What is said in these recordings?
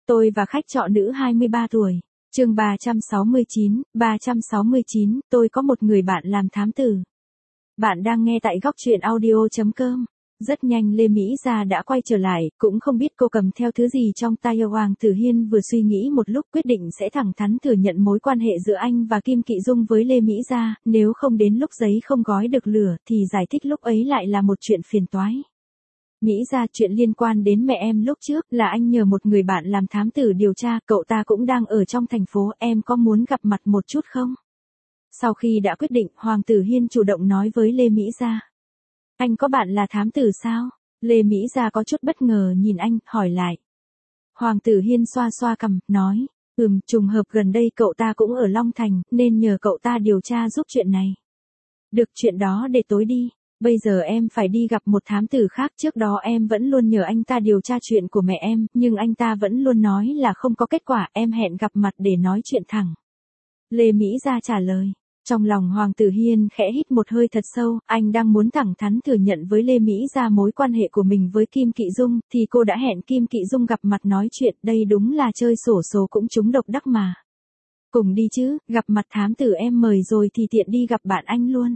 Tôi và khách trọ nữ 23 tuổi. Chương 369, tôi có một người bạn làm thám tử. Bạn đang nghe tại góc truyện audio.com. Rất nhanh Lê Mỹ Gia đã quay trở lại, cũng không biết cô cầm theo thứ gì trong tay. Hoàng Tử Hiên vừa suy nghĩ một lúc quyết định sẽ thẳng thắn thừa nhận mối quan hệ giữa anh và Kim Kỵ Dung với Lê Mỹ Gia, nếu không đến lúc giấy không gói được lửa thì giải thích lúc ấy lại là một chuyện phiền toái. Mỹ Gia, chuyện liên quan đến mẹ em lúc trước là anh nhờ một người bạn làm thám tử điều tra, cậu ta cũng đang ở trong thành phố, em có muốn gặp mặt một chút không? Sau khi đã quyết định, Hoàng Tử Hiên chủ động nói với Lê Mỹ Gia. Anh có bạn là thám tử sao? Lê Mỹ Gia có chút bất ngờ nhìn anh, hỏi lại. Hoàng Tử Hiên xoa xoa cằm, nói, trùng hợp gần đây cậu ta cũng ở Long Thành, nên nhờ cậu ta điều tra giúp chuyện này. Được, chuyện đó để tối đi. Bây giờ em phải đi gặp một thám tử khác, trước đó em vẫn luôn nhờ anh ta điều tra chuyện của mẹ em, nhưng anh ta vẫn luôn nói là không có kết quả, em hẹn gặp mặt để nói chuyện thẳng. Lê Mỹ Gia trả lời. Trong lòng Hoàng Tử Hiên khẽ hít một hơi thật sâu, anh đang muốn thẳng thắn thừa nhận với Lê Mỹ Gia mối quan hệ của mình với Kim Kỵ Dung, thì cô đã hẹn Kim Kỵ Dung gặp mặt nói chuyện, đây đúng là chơi xổ số cũng trúng độc đắc mà. Cùng đi chứ, gặp mặt thám tử em mời rồi thì tiện đi gặp bạn anh luôn.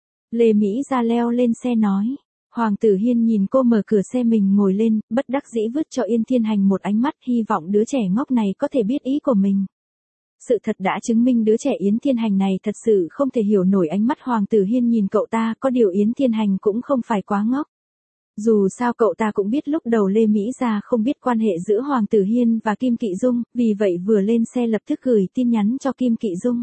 Lê Mỹ Gia leo lên xe nói. Hoàng Tử Hiên nhìn cô mở cửa xe mình ngồi lên, bất đắc dĩ vứt cho Yên Thiên Hành một ánh mắt, hy vọng đứa trẻ ngốc này có thể biết ý của mình. Sự thật đã chứng minh đứa trẻ Yến Thiên Hành này thật sự không thể hiểu nổi ánh mắt Hoàng Tử Hiên nhìn cậu ta, có điều Yến Thiên Hành cũng không phải quá ngốc. Dù sao cậu ta cũng biết lúc đầu Lê Mỹ Gia không biết quan hệ giữa Hoàng Tử Hiên và Kim Kỵ Dung, vì vậy vừa lên xe lập tức gửi tin nhắn cho Kim Kỵ Dung.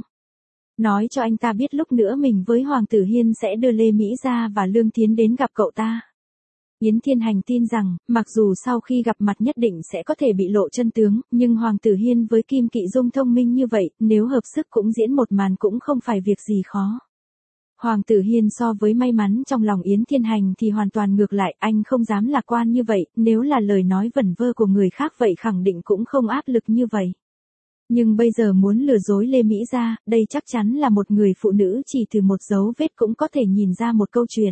Nói cho anh ta biết lúc nữa mình với Hoàng Tử Hiên sẽ đưa Lê Mỹ Gia và Lương Thiến đến gặp cậu ta. Yến Thiên Hành tin rằng, mặc dù sau khi gặp mặt nhất định sẽ có thể bị lộ chân tướng, nhưng Hoàng Tử Hiên với Kim Kỵ Dung thông minh như vậy, nếu hợp sức cũng diễn một màn cũng không phải việc gì khó. Hoàng Tử Hiên so với may mắn trong lòng Yến Thiên Hành thì hoàn toàn ngược lại, anh không dám lạc quan như vậy, nếu là lời nói vẩn vơ của người khác vậy khẳng định cũng không áp lực như vậy. Nhưng bây giờ muốn lừa dối Lê Mỹ Gia, đây chắc chắn là một người phụ nữ chỉ từ một dấu vết cũng có thể nhìn ra một câu chuyện.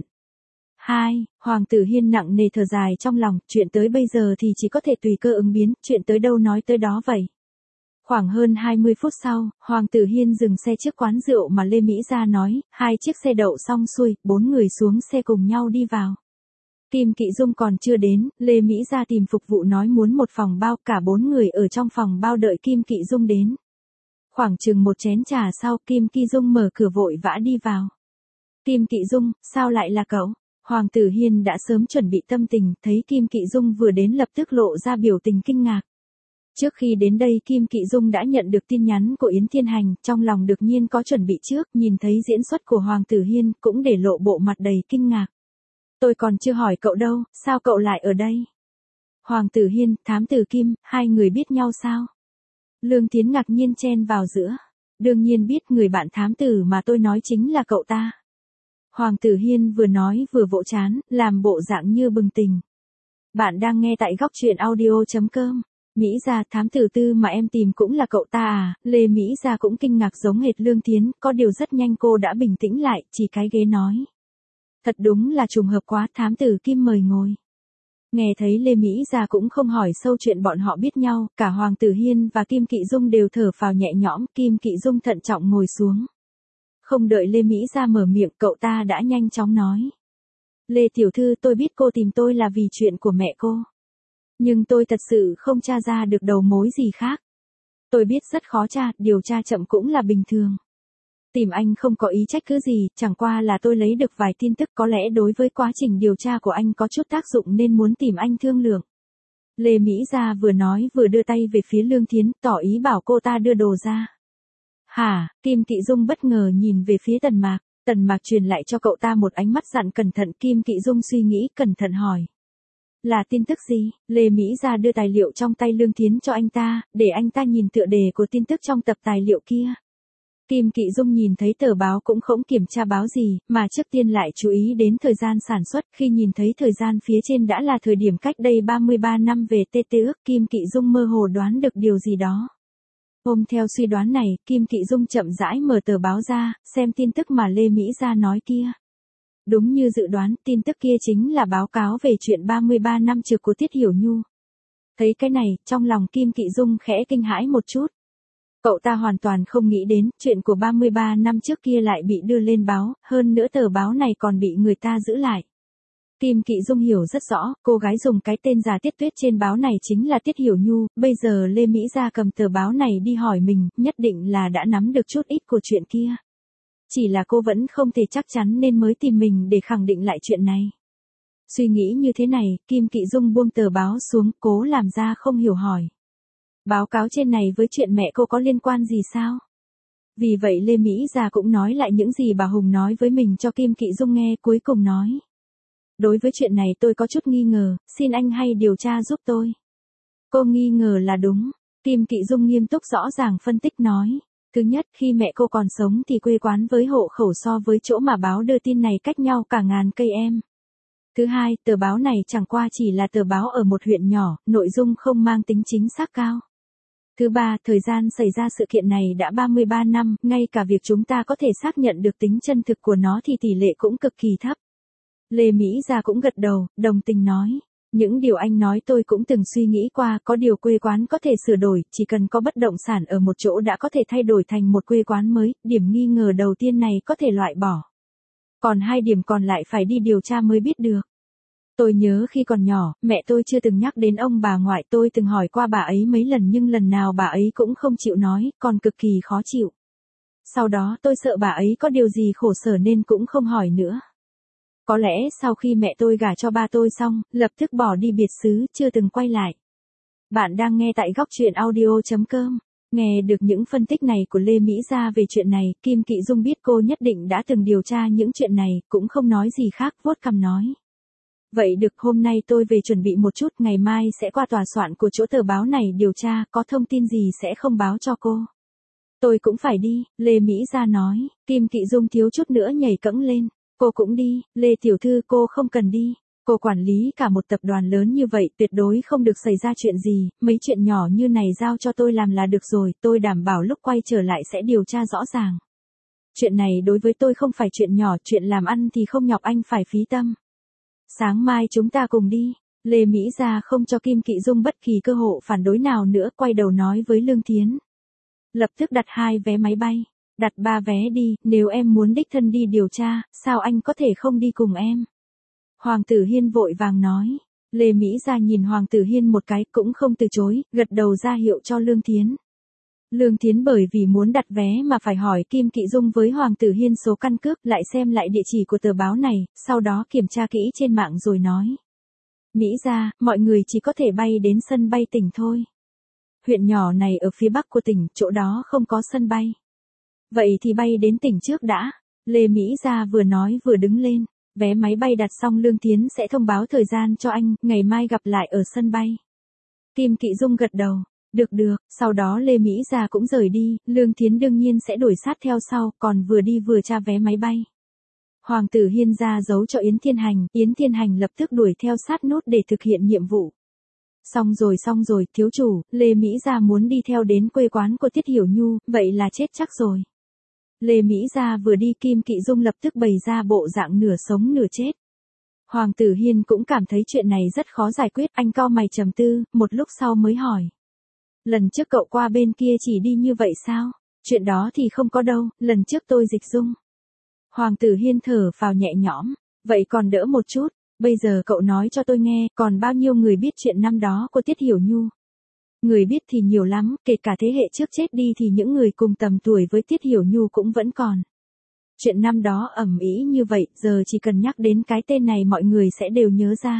2. Hoàng Tử Hiên nặng nề thở dài trong lòng, chuyện tới bây giờ thì chỉ có thể tùy cơ ứng biến, chuyện tới đâu nói tới đó vậy. Khoảng hơn 20 phút sau, Hoàng Tử Hiên dừng xe trước quán rượu mà Lê Mỹ Gia nói, 2 chiếc xe đậu xong xuôi, 4 người xuống xe cùng nhau đi vào. Kim Kỵ Dung còn chưa đến, Lê Mỹ Gia tìm phục vụ nói muốn một phòng bao, cả 4 người ở trong phòng bao đợi Kim Kỵ Dung đến. Khoảng chừng một chén trà sau, Kim Kỵ Dung mở cửa vội vã đi vào. Kim Kỵ Dung, sao lại là cậu? Hoàng Tử Hiên đã sớm chuẩn bị tâm tình, thấy Kim Kỵ Dung vừa đến lập tức lộ ra biểu tình kinh ngạc. Trước khi đến đây Kim Kỵ Dung đã nhận được tin nhắn của Yến Thiên Hành, trong lòng đương nhiên có chuẩn bị trước, nhìn thấy diễn xuất của Hoàng Tử Hiên, cũng để lộ bộ mặt đầy kinh ngạc. Tôi còn chưa hỏi cậu đâu, sao cậu lại ở đây? Hoàng Tử Hiên, thám tử Kim, hai người biết nhau sao? Lương Thiến ngạc nhiên chen vào giữa. Đương nhiên biết, người bạn thám tử mà tôi nói chính là cậu ta. Hoàng Tử Hiên vừa nói vừa vỗ trán, làm bộ dạng như bừng tỉnh. Bạn đang nghe tại góc truyện audio.com. Mỹ Gia, thám tử Tư mà em tìm cũng là cậu ta à? Lê Mỹ Gia cũng kinh ngạc giống hệt Lương Thiến, có điều rất nhanh cô đã bình tĩnh lại, chỉ cái ghế nói. Thật đúng là trùng hợp quá, thám tử Kim mời ngồi. Nghe thấy Lê Mỹ Gia cũng không hỏi sâu chuyện bọn họ biết nhau, cả Hoàng Tử Hiên và Kim Kỵ Dung đều thở phào nhẹ nhõm, Kim Kỵ Dung thận trọng ngồi xuống. Không đợi Lê Mỹ Gia mở miệng, cậu ta đã nhanh chóng nói. Lê tiểu thư, tôi biết cô tìm tôi là vì chuyện của mẹ cô. Nhưng tôi thật sự không tra ra được đầu mối gì khác. Tôi biết rất khó tra, điều tra chậm cũng là bình thường. Tìm anh không có ý trách cứ gì, chẳng qua là tôi lấy được vài tin tức có lẽ đối với quá trình điều tra của anh có chút tác dụng nên muốn tìm anh thương lượng. Lê Mỹ Gia vừa nói vừa đưa tay về phía Lương Thiến, tỏ ý bảo cô ta đưa đồ ra. Hả? Kim Kỵ Dung bất ngờ nhìn về phía Tần Mạc. Tần Mạc truyền lại cho cậu ta một ánh mắt dặn cẩn thận. Kim Kỵ Dung suy nghĩ cẩn thận hỏi. Là tin tức gì? Lê Mỹ Gia đưa tài liệu trong tay Lương Thiến cho anh ta, để anh ta nhìn tựa đề của tin tức trong tập tài liệu kia. Kim Kỵ Dung nhìn thấy tờ báo cũng không kiểm tra báo gì, mà trước tiên lại chú ý đến thời gian sản xuất. Khi nhìn thấy thời gian phía trên đã là thời điểm cách đây 33 năm về TT ước, Kim Kỵ Dung mơ hồ đoán được điều gì đó. Ôm theo suy đoán này, Kim Kỵ Dung chậm rãi mở tờ báo ra, xem tin tức mà Lê Mỹ Gia nói kia. Đúng như dự đoán, tin tức kia chính là báo cáo về chuyện 33 năm trực của Tiết Hiểu Nhu. Thấy cái này, trong lòng Kim Kỵ Dung khẽ kinh hãi một chút. Cậu ta hoàn toàn không nghĩ đến, chuyện của 33 năm trước kia lại bị đưa lên báo, hơn nữa tờ báo này còn bị người ta giữ lại. Kim Kỵ Dung hiểu rất rõ, cô gái dùng cái tên giả Tiết Tuyết trên báo này chính là Tiết Hiểu Nhu, bây giờ Lê Mỹ Gia cầm tờ báo này đi hỏi mình, nhất định là đã nắm được chút ít của chuyện kia. Chỉ là cô vẫn không thể chắc chắn nên mới tìm mình để khẳng định lại chuyện này. Suy nghĩ như thế này, Kim Kỵ Dung buông tờ báo xuống, cố làm ra không hiểu hỏi. Báo cáo trên này với chuyện mẹ cô có liên quan gì sao? Vì vậy Lê Mỹ Gia cũng nói lại những gì bà Hùng nói với mình cho Kim Kỵ Dung nghe, cuối cùng nói. Đối với chuyện này tôi có chút nghi ngờ, xin anh hay điều tra giúp tôi. Cô nghi ngờ là đúng. Kim Kỵ Dung nghiêm túc rõ ràng phân tích nói. Thứ nhất, khi mẹ cô còn sống thì quê quán với hộ khẩu so với chỗ mà báo đưa tin này cách nhau cả ngàn cây em. Thứ hai, tờ báo này chẳng qua chỉ là tờ báo ở một huyện nhỏ, nội dung không mang tính chính xác cao. Thứ ba, thời gian xảy ra sự kiện này đã 33 năm, ngay cả việc chúng ta có thể xác nhận được tính chân thực của nó thì tỷ lệ cũng cực kỳ thấp. Lê Mỹ Gia cũng gật đầu, đồng tình nói. Những điều anh nói tôi cũng từng suy nghĩ qua, có điều quê quán có thể sửa đổi, chỉ cần có bất động sản ở một chỗ đã có thể thay đổi thành một quê quán mới, điểm nghi ngờ đầu tiên này có thể loại bỏ. Còn 2 điểm còn lại phải đi điều tra mới biết được. Tôi nhớ khi còn nhỏ, mẹ tôi chưa từng nhắc đến ông bà ngoại, tôi từng hỏi qua bà ấy mấy lần nhưng lần nào bà ấy cũng không chịu nói, còn cực kỳ khó chịu. Sau đó tôi sợ bà ấy có điều gì khổ sở nên cũng không hỏi nữa. Có lẽ sau khi mẹ tôi gả cho ba tôi xong, lập tức bỏ đi biệt xứ, chưa từng quay lại. Bạn đang nghe tại góc truyện audio.com. Nghe được những phân tích này của Lê Mỹ Gia về chuyện này, Kim Kỵ Dung biết cô nhất định đã từng điều tra những chuyện này, cũng không nói gì khác, vuốt cằm nói. Vậy được, hôm nay tôi về chuẩn bị một chút, ngày mai sẽ qua tòa soạn của chỗ tờ báo này điều tra, có thông tin gì sẽ không báo cho cô. Tôi cũng phải đi, Lê Mỹ Gia nói. Kim Kỵ Dung thiếu chút nữa nhảy cẫng lên. Cô cũng đi, Lê tiểu thư, cô không cần đi. Cô quản lý cả một tập đoàn lớn như vậy, tuyệt đối không được xảy ra chuyện gì, mấy chuyện nhỏ như này giao cho tôi làm là được rồi, tôi đảm bảo lúc quay trở lại sẽ điều tra rõ ràng. Chuyện này đối với tôi không phải chuyện nhỏ, chuyện làm ăn thì không nhọc anh phải phí tâm. Sáng mai chúng ta cùng đi. Lê Mỹ Gia không cho Kim Kỵ Dung bất kỳ cơ hội phản đối nào nữa, quay đầu nói với Lương Thiến. Lập tức đặt 2 vé máy bay. Đặt 3 vé đi, nếu em muốn đích thân đi điều tra, sao anh có thể không đi cùng em? Hoàng tử Hiên vội vàng nói. Lê Mỹ Gia nhìn Hoàng tử Hiên một cái cũng không từ chối, gật đầu ra hiệu cho Lương Thiến. Lương Thiến bởi vì muốn đặt vé mà phải hỏi Kim Kỵ Dung với Hoàng tử Hiên số căn cước, lại xem lại địa chỉ của tờ báo này, sau đó kiểm tra kỹ trên mạng rồi nói. Mỹ Gia, mọi người chỉ có thể bay đến sân bay tỉnh thôi. Huyện nhỏ này ở phía bắc của tỉnh, chỗ đó không có sân bay. Vậy thì bay đến tỉnh trước đã. Lê Mỹ Gia vừa nói vừa đứng lên. Vé máy bay đặt xong Lương Thiến sẽ thông báo thời gian cho anh, ngày mai gặp lại ở sân bay. Kim Kỵ Dung gật đầu. Được, sau đó Lê Mỹ Gia cũng rời đi, Lương Thiến đương nhiên sẽ đuổi sát theo sau, còn vừa đi vừa tra vé máy bay. Hoàng tử Hiên ra dấu cho Yến Thiên Hành lập tức đuổi theo sát nốt để thực hiện nhiệm vụ. Xong rồi, thiếu chủ, Lê Mỹ Gia muốn đi theo đến quê quán của Tiết Hiểu Nhu, vậy là chết chắc rồi. Lê Mỹ Gia vừa đi, Kim Kỵ Dung lập tức bày ra bộ dạng nửa sống nửa chết. Hoàng tử Hiên cũng cảm thấy chuyện này rất khó giải quyết, anh cau mày trầm tư, một lúc sau mới hỏi. Lần trước cậu qua bên kia chỉ đi như vậy sao? Chuyện đó thì không có đâu, lần trước tôi dịch dung. Hoàng tử Hiên thở phào nhẹ nhõm, vậy còn đỡ một chút, bây giờ cậu nói cho tôi nghe, còn bao nhiêu người biết chuyện năm đó của Tiết Hiểu Nhu? Người biết thì nhiều lắm, kể cả thế hệ trước chết đi thì những người cùng tầm tuổi với Tiết Hiểu Nhu cũng vẫn còn. Chuyện năm đó ầm ĩ như vậy, giờ chỉ cần nhắc đến cái tên này mọi người sẽ đều nhớ ra.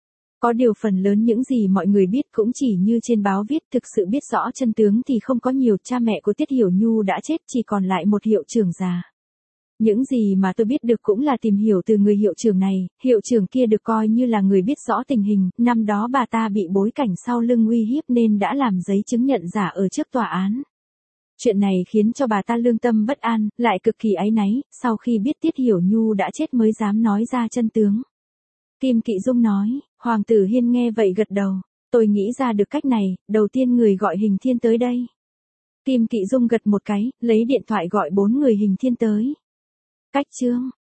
Có điều phần lớn những gì mọi người biết cũng chỉ như trên báo viết, thực sự biết rõ chân tướng thì không có nhiều, cha mẹ của Tiết Hiểu Nhu đã chết, chỉ còn lại một hiệu trưởng già. Những gì mà tôi biết được cũng là tìm hiểu từ người hiệu trưởng này, hiệu trưởng kia được coi như là người biết rõ tình hình, năm đó bà ta bị bối cảnh sau lưng uy hiếp nên đã làm giấy chứng nhận giả ở trước tòa án. Chuyện này khiến cho bà ta lương tâm bất an, lại cực kỳ áy náy, sau khi biết Tiết Hiểu Nhu đã chết mới dám nói ra chân tướng. Kim Kỵ Dung nói, Hoàng tử Hiên nghe vậy gật đầu, tôi nghĩ ra được cách này, đầu tiên người gọi Hình Thiên tới đây. Kim Kỵ Dung gật một cái, lấy điện thoại gọi 4 người Hình Thiên tới. Cách chương